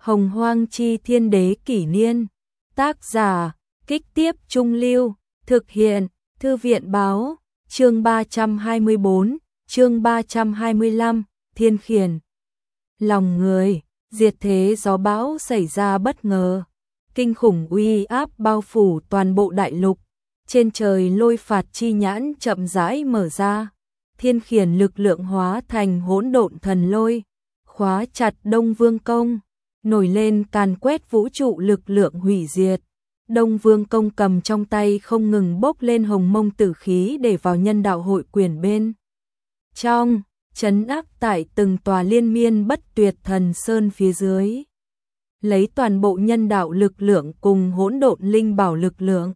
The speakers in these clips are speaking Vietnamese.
Hồng Hoang Chi Thiên Đế Kỷ Niên. Tác giả, Kích Tiếp Trung Lưu. Thực hiện, Thư viện Báo. Chương 324, chương 325, Thiên Khiển. Lòng người, diệt thế gió bão xảy ra bất ngờ. Kinh khủng uy áp bao phủ toàn bộ đại lục. Trên trời lôi phạt chi nhãn chậm rãi mở ra. Thiên khiển lực lượng hóa thành hỗn độn thần lôi, khóa chặt Đông Vương Công, nổi lên càn quét vũ trụ lực lượng hủy diệt. Đông Vương Công cầm trong tay không ngừng bốc lên hồng mông tử khí để vào nhân đạo hội quyền bên trong, trấn áp tại từng tòa liên miên bất tuyệt thần sơn phía dưới. Lấy toàn bộ nhân đạo lực lượng cùng hỗn độn linh bảo lực lượng,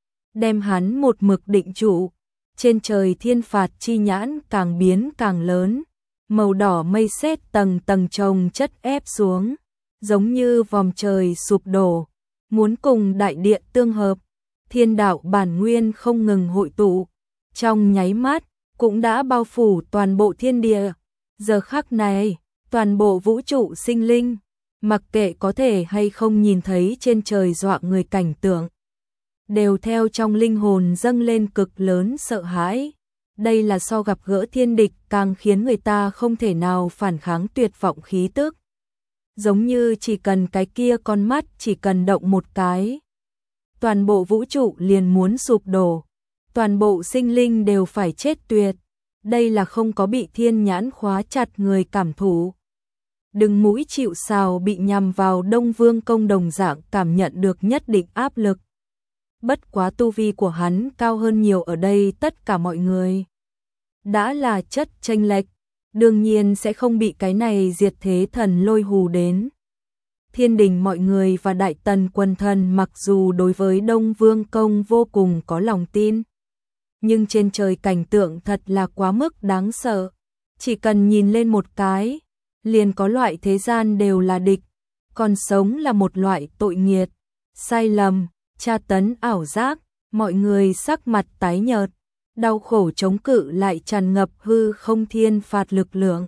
đem hắn một mực định trụ. Trên trời thiên phạt chi nhãn càng biến càng lớn, màu đỏ mây sét tầng tầng chồng chất ép xuống, giống như vòm trời sụp đổ, muốn cùng đại địa tương hợp. Thiên đạo bản nguyên không ngừng hội tụ, trong nháy mắt cũng đã bao phủ toàn bộ thiên địa. Giờ khắc này, toàn bộ vũ trụ sinh linh, mặc kệ có thể hay không nhìn thấy trên trời dọa người cảnh tượng, đều theo trong linh hồn dâng lên cực lớn sợ hãi. Đây là so gặp gỡ thiên địch càng khiến người ta không thể nào phản kháng tuyệt vọng khí tức. Giống như chỉ cần cái kia con mắt chỉ cần động một cái, toàn bộ vũ trụ liền muốn sụp đổ, toàn bộ sinh linh đều phải chết tuyệt. Đây là không có bị thiên nhãn khóa chặt người cảm thụ. Đừng mũi chịu sào bị nhằm vào Đông Vương Công đồng dạng cảm nhận được nhất định áp lực. Bất quá tu vi của hắn cao hơn nhiều ở đây tất cả mọi người. Đã là chất chênh lệch, đương nhiên sẽ không bị cái này diệt thế thần lôi hù đến. Thiên đình mọi người và đại tần quần thần mặc dù đối với Đông Vương Công vô cùng có lòng tin, nhưng trên trời cảnh tượng thật là quá mức đáng sợ. Chỉ cần nhìn lên một cái, liền có loại thế gian đều là địch, còn sống là một loại tội nghiệt, sai lầm, tra tấn ảo giác. Mọi người sắc mặt tái nhợt, đau khổ chống cự lại tràn ngập hư không thiên phạt lực lượng.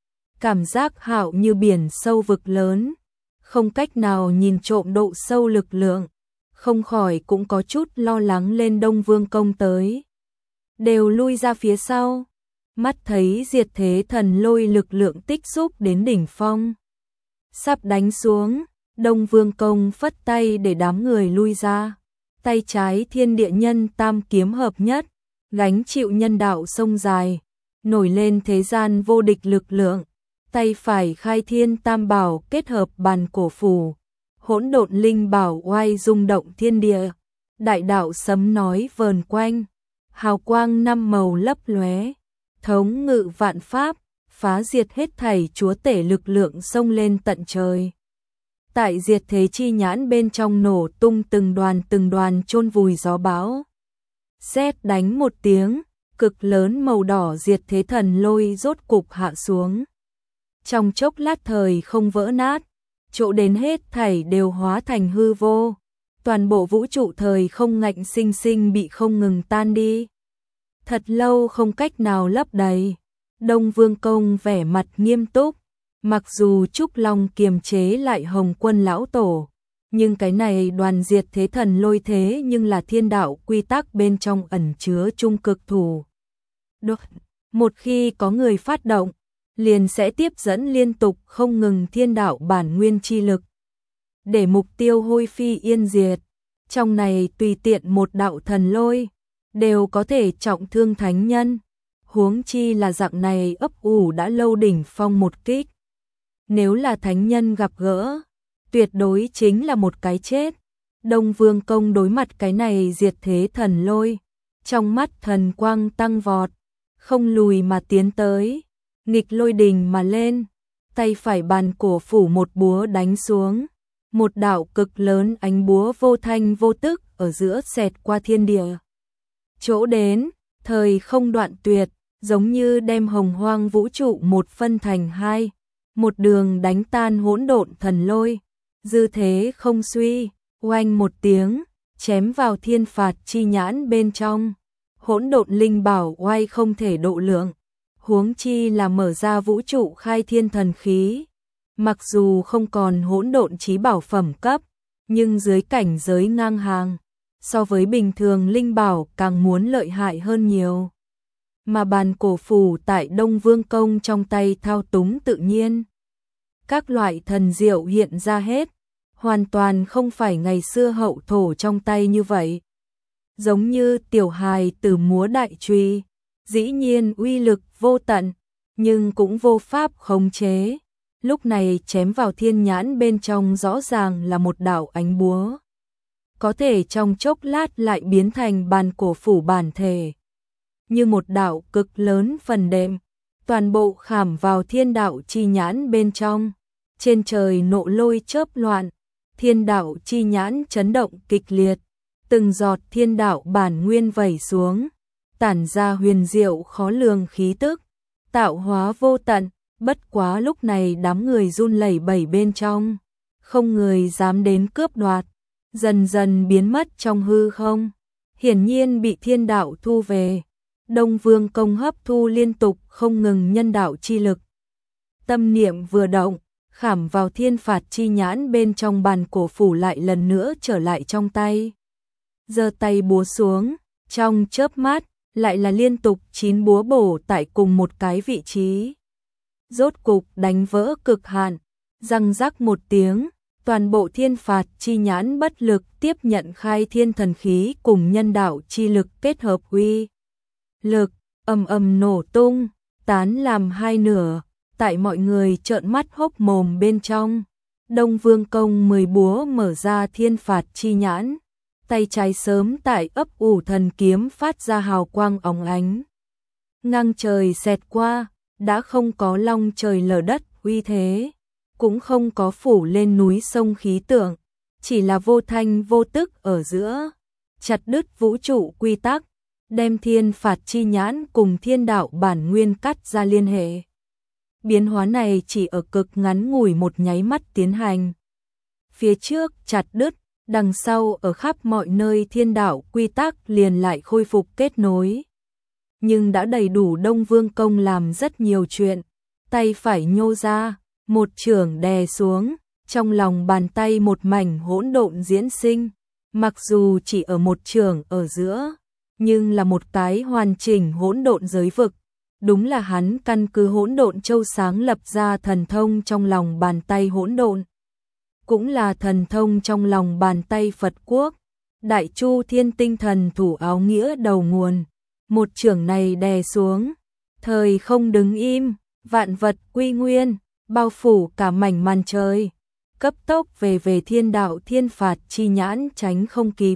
Cảm giác hạo như biển sâu vực lớn, không cách nào nhìn trộm độ sâu lực lượng, không khỏi cũng có chút lo lắng lên Đông Vương Công tới. Đều lui ra phía sau, mắt thấy diệt thế thần lôi lực lượng tích xúc đến đỉnh phong, sắp đánh xuống. Đông Vương Công phất tay để đám người lui ra, tay trái thiên địa nhân tam kiếm hợp nhất, gánh chịu nhân đạo sông dài, nổi lên thế gian vô địch lực lượng. Tay phải khai thiên tam bảo kết hợp bàn cổ phù, hỗn độn linh bảo oai rung động thiên địa, đại đạo sấm nói vờn quanh, hào quang năm màu lấp lóe, thống ngự vạn pháp, phá diệt hết thảy chúa tể lực lượng xông lên tận trời. Tại diệt thế chi nhãn bên trong nổ tung từng đoàn chôn vùi gió bão. Sét đánh một tiếng, cực lớn màu đỏ diệt thế thần lôi rốt cục hạ xuống. Trong chốc lát thời không vỡ nát, chỗ đến hết thảy đều hóa thành hư vô. Toàn bộ vũ trụ thời không ngạnh sinh sinh bị không ngừng tan đi. Thật lâu không cách nào lấp đầy. Đông Vương Công vẻ mặt nghiêm túc. Mặc dù Trúc Long kiềm chế lại Hồng Quân lão tổ, nhưng cái này đoàn diệt thế thần lôi thế nhưng là thiên đạo quy tắc bên trong ẩn chứa trung cực thủ. Một khi có người phát động, liền sẽ tiếp dẫn liên tục không ngừng thiên đạo bản nguyên chi lực, để mục tiêu hôi phi yên diệt. Trong này tùy tiện một đạo thần lôi, đều có thể trọng thương thánh nhân. Huống chi là dạng này ấp ủ đã lâu đỉnh phong một kích. Nếu là thánh nhân gặp gỡ, tuyệt đối chính là một cái chết. Đông Vương Công đối mặt cái này diệt thế thần lôi, trong mắt thần quang tăng vọt, không lùi mà tiến tới, nghịch lôi đình mà lên, tay phải bàn cổ phủ một búa đánh xuống, một đạo cực lớn ánh búa vô thanh vô tức ở giữa xẹt qua thiên địa. Chỗ đến, thời không đoạn tuyệt, giống như đem hồng hoang vũ trụ một phân thành hai, một đường đánh tan hỗn độn thần lôi, dư thế không suy, oanh một tiếng, chém vào thiên phạt chi nhãn bên trong. Hỗn độn linh bảo oai không thể độ lượng, huống chi là mở ra vũ trụ khai thiên thần khí, Mặc dù không còn hỗn độn chí bảo phẩm cấp, nhưng dưới cảnh giới ngang hàng, so với bình thường linh bảo càng muốn lợi hại hơn nhiều. Mà bàn cổ phủ tại Đông Vương Công trong tay thao túng tự nhiên. Các loại thần diệu hiện ra hết, hoàn toàn không phải ngày xưa hậu thổ trong tay như vậy. Giống như tiểu hài từ múa đại truy, dĩ nhiên uy lực vô tận, nhưng cũng vô pháp khống chế. Lúc này chém vào thiên nhãn bên trong rõ ràng là một đạo ánh búa. Có thể trong chốc lát lại biến thành bàn cổ phủ bản thể. Như một đạo cực lớn phần đệm, toàn bộ khảm vào thiên đạo chi nhãn bên trong. Trên trời nộ lôi chớp loạn, thiên đạo chi nhãn chấn động kịch liệt. Từng giọt thiên đạo bản nguyên vẩy xuống, tản ra huyền diệu khó lường khí tức, tạo hóa vô tận. Bất quá lúc này đám người run lẩy bẩy bên trong, không người dám đến cướp đoạt, dần dần biến mất trong hư không, hiển nhiên bị thiên đạo thu về. Đông Vương Công hấp thu liên tục không ngừng nhân đạo chi lực. Tâm niệm vừa động, khảm vào thiên phạt chi nhãn bên trong bàn cổ phủ lại lần nữa trở lại trong tay. Giơ tay búa xuống, trong chớp mắt, lại là liên tục 9 búa bổ tại cùng một cái vị trí. Rốt cục đánh vỡ cực hạn, răng rắc một tiếng, toàn bộ thiên phạt chi nhãn bất lực tiếp nhận khai thiên thần khí cùng nhân đạo chi lực kết hợp uy lực, ầm ầm nổ tung, tán làm hai nửa, tại mọi người trợn mắt hốc mồm bên trong. Đông Vương Công 10 búa mở ra thiên phạt chi nhãn, tay trái sớm tại ấp ủ thần kiếm phát ra hào quang óng ánh. Ngang trời xẹt qua, đã không có long trời lở đất uy thế, cũng không có phủ lên núi sông khí tượng, chỉ là vô thanh vô tức ở giữa, chặt đứt vũ trụ quy tắc, đem thiên phạt chi nhãn cùng thiên đạo bản nguyên cắt ra liên hệ. Biến hóa này chỉ ở cực ngắn ngủi một nháy mắt tiến hành. Phía trước chặt đứt, đằng sau ở khắp mọi nơi thiên đạo quy tắc liền lại khôi phục kết nối. Nhưng đã đầy đủ Đông Vương Công làm rất nhiều chuyện, tay phải nhô ra, một chưởng đè xuống, trong lòng bàn tay một mảnh hỗn độn diễn sinh, mặc dù chỉ ở một chưởng ở giữa, nhưng là một cái hoàn chỉnh hỗn độn giới vực. Đúng là hắn căn cứ hỗn độn châu sáng lập ra thần thông trong lòng bàn tay hỗn độn, cũng là thần thông trong lòng bàn tay Phật quốc, Đại Chu Thiên Tinh Thần Thủ áo nghĩa đầu nguồn. Một chưởng này đè xuống, thời không đứng im, vạn vật quy nguyên, bao phủ cả mảnh màn trời, cấp tốc về thiên đạo thiên phạt chi nhãn tránh không kịp.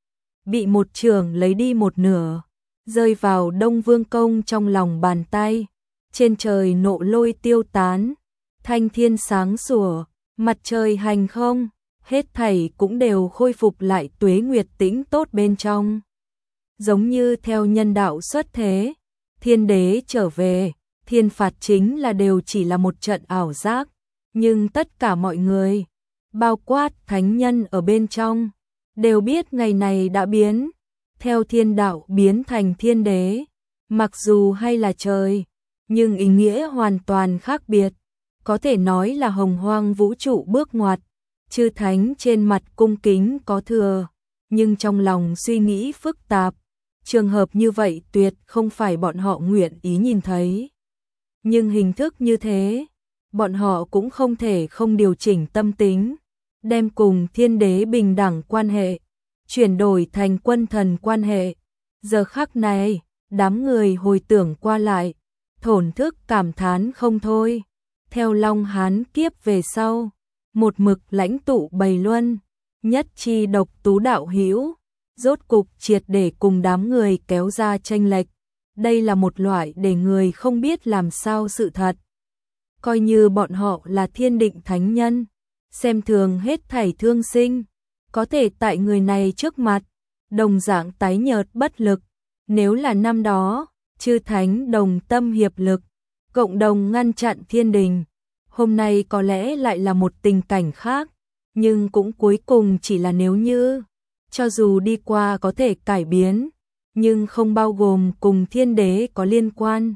Bị một chưởng lấy đi một nửa, rơi vào Đông Vương Công trong lòng bàn tay, trên trời nộ lôi tiêu tán, thanh thiên sáng sủa, mặt trời hành không, hết thảy cũng đều khôi phục lại tuế nguyệt tĩnh tốt bên trong. Giống như theo nhân đạo xuất thế, thiên đế trở về, thiên phạt chính là đều chỉ là một trận ảo giác, nhưng tất cả mọi người, bao quát thánh nhân ở bên trong, đều biết ngày này đã biến, theo thiên đạo biến thành thiên đế, mặc dù hay là trời, nhưng ý nghĩa hoàn toàn khác biệt, có thể nói là hồng hoang vũ trụ bước ngoặt, chư thánh trên mặt cung kính có thừa, nhưng trong lòng suy nghĩ phức tạp. Trường hợp như vậy tuyệt không phải bọn họ nguyện ý nhìn thấy. Nhưng hình thức như thế, bọn họ cũng không thể không điều chỉnh tâm tính, đem cùng thiên đế bình đẳng quan hệ, chuyển đổi thành quân thần quan hệ. Giờ khắc này, đám người hồi tưởng qua lại, thổn thức cảm thán không thôi. Theo Long Hán kiếp về sau, một mực lãnh tụ Bày Luân, nhất chi độc tú đạo hữu, rốt cục triệt để cùng đám người kéo ra chênh lệch. Đây là một loại để người không biết làm sao sự thật. Coi như bọn họ là thiên định thánh nhân, xem thường hết thảy thương sinh, có thể tại người này trước mặt, đồng dạng tái nhợt bất lực. Nếu là năm đó, chư thánh đồng tâm hiệp lực, cộng đồng ngăn chặn thiên đình, hôm nay có lẽ lại là một tình cảnh khác, nhưng cũng cuối cùng chỉ là nếu như. Cho dù đi qua có thể cải biến, nhưng không bao gồm cùng thiên đế có liên quan,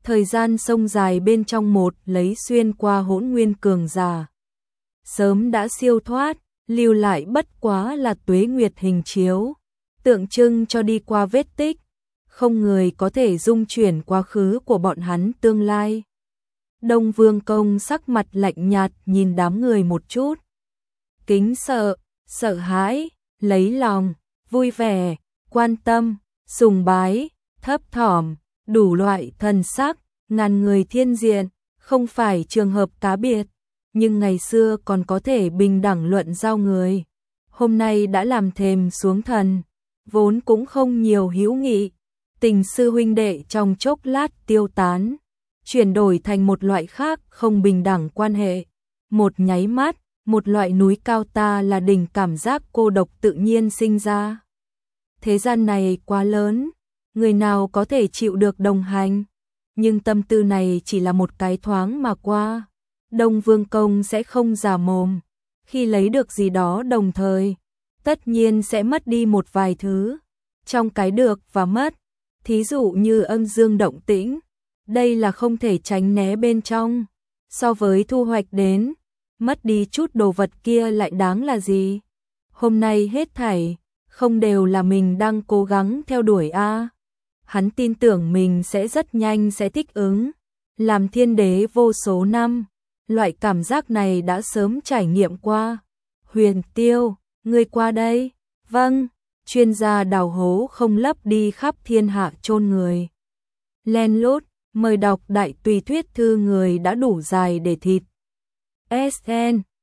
Thời gian sông dài bên trong một lấy xuyên qua hỗn nguyên cường giả. Sớm đã siêu thoát, lưu lại bất quá là tuế nguyệt hình chiếu, tượng trưng cho đi qua vết tích, không người có thể dung chuyển quá khứ của bọn hắn tương lai. Đông Vương Công sắc mặt lạnh nhạt nhìn đám người một chút. Kính sợ, sợ hãi, lấy lòng, vui vẻ, quan tâm, sùng bái, thấp thỏm, đủ loại thần sắc, ngàn người thiên diện, không phải trường hợp cá biệt, nhưng ngày xưa còn có thể bình đẳng luận giao người. Hôm nay đã làm thềm xuống thần, vốn cũng không nhiều hữu nghị, tình sư huynh đệ trong chốc lát tiêu tán, chuyển đổi thành một loại khác không bình đẳng quan hệ. Một nháy mắt, một loại núi cao ta là đỉnh cảm giác cô độc tự nhiên sinh ra. Thế gian này quá lớn, người nào có thể chịu được đồng hành, nhưng tâm tư này chỉ là một cái thoáng mà qua. Đông Vương Công sẽ không giả mồm, khi lấy được gì đó đồng thời, tất nhiên sẽ mất đi một vài thứ. Trong cái được và mất, thí dụ như âm dương động tĩnh, đây là không thể tránh né bên trong. So với thu hoạch đến, mất đi chút đồ vật kia lại đáng là gì? Hôm nay hết thảy, không đều là mình đang cố gắng theo đuổi a. Hắn tin tưởng mình sẽ rất nhanh sẽ thích ứng. Làm thiên đế vô số năm, loại cảm giác này đã sớm trải nghiệm qua. Huyền Tiêu, ngươi qua đây. Vâng, chuyên gia đào hố không lấp đi khắp thiên hạ chôn người. Len lút, mời đọc đại tùy thuyết thư người đã đủ dài để thịt. SN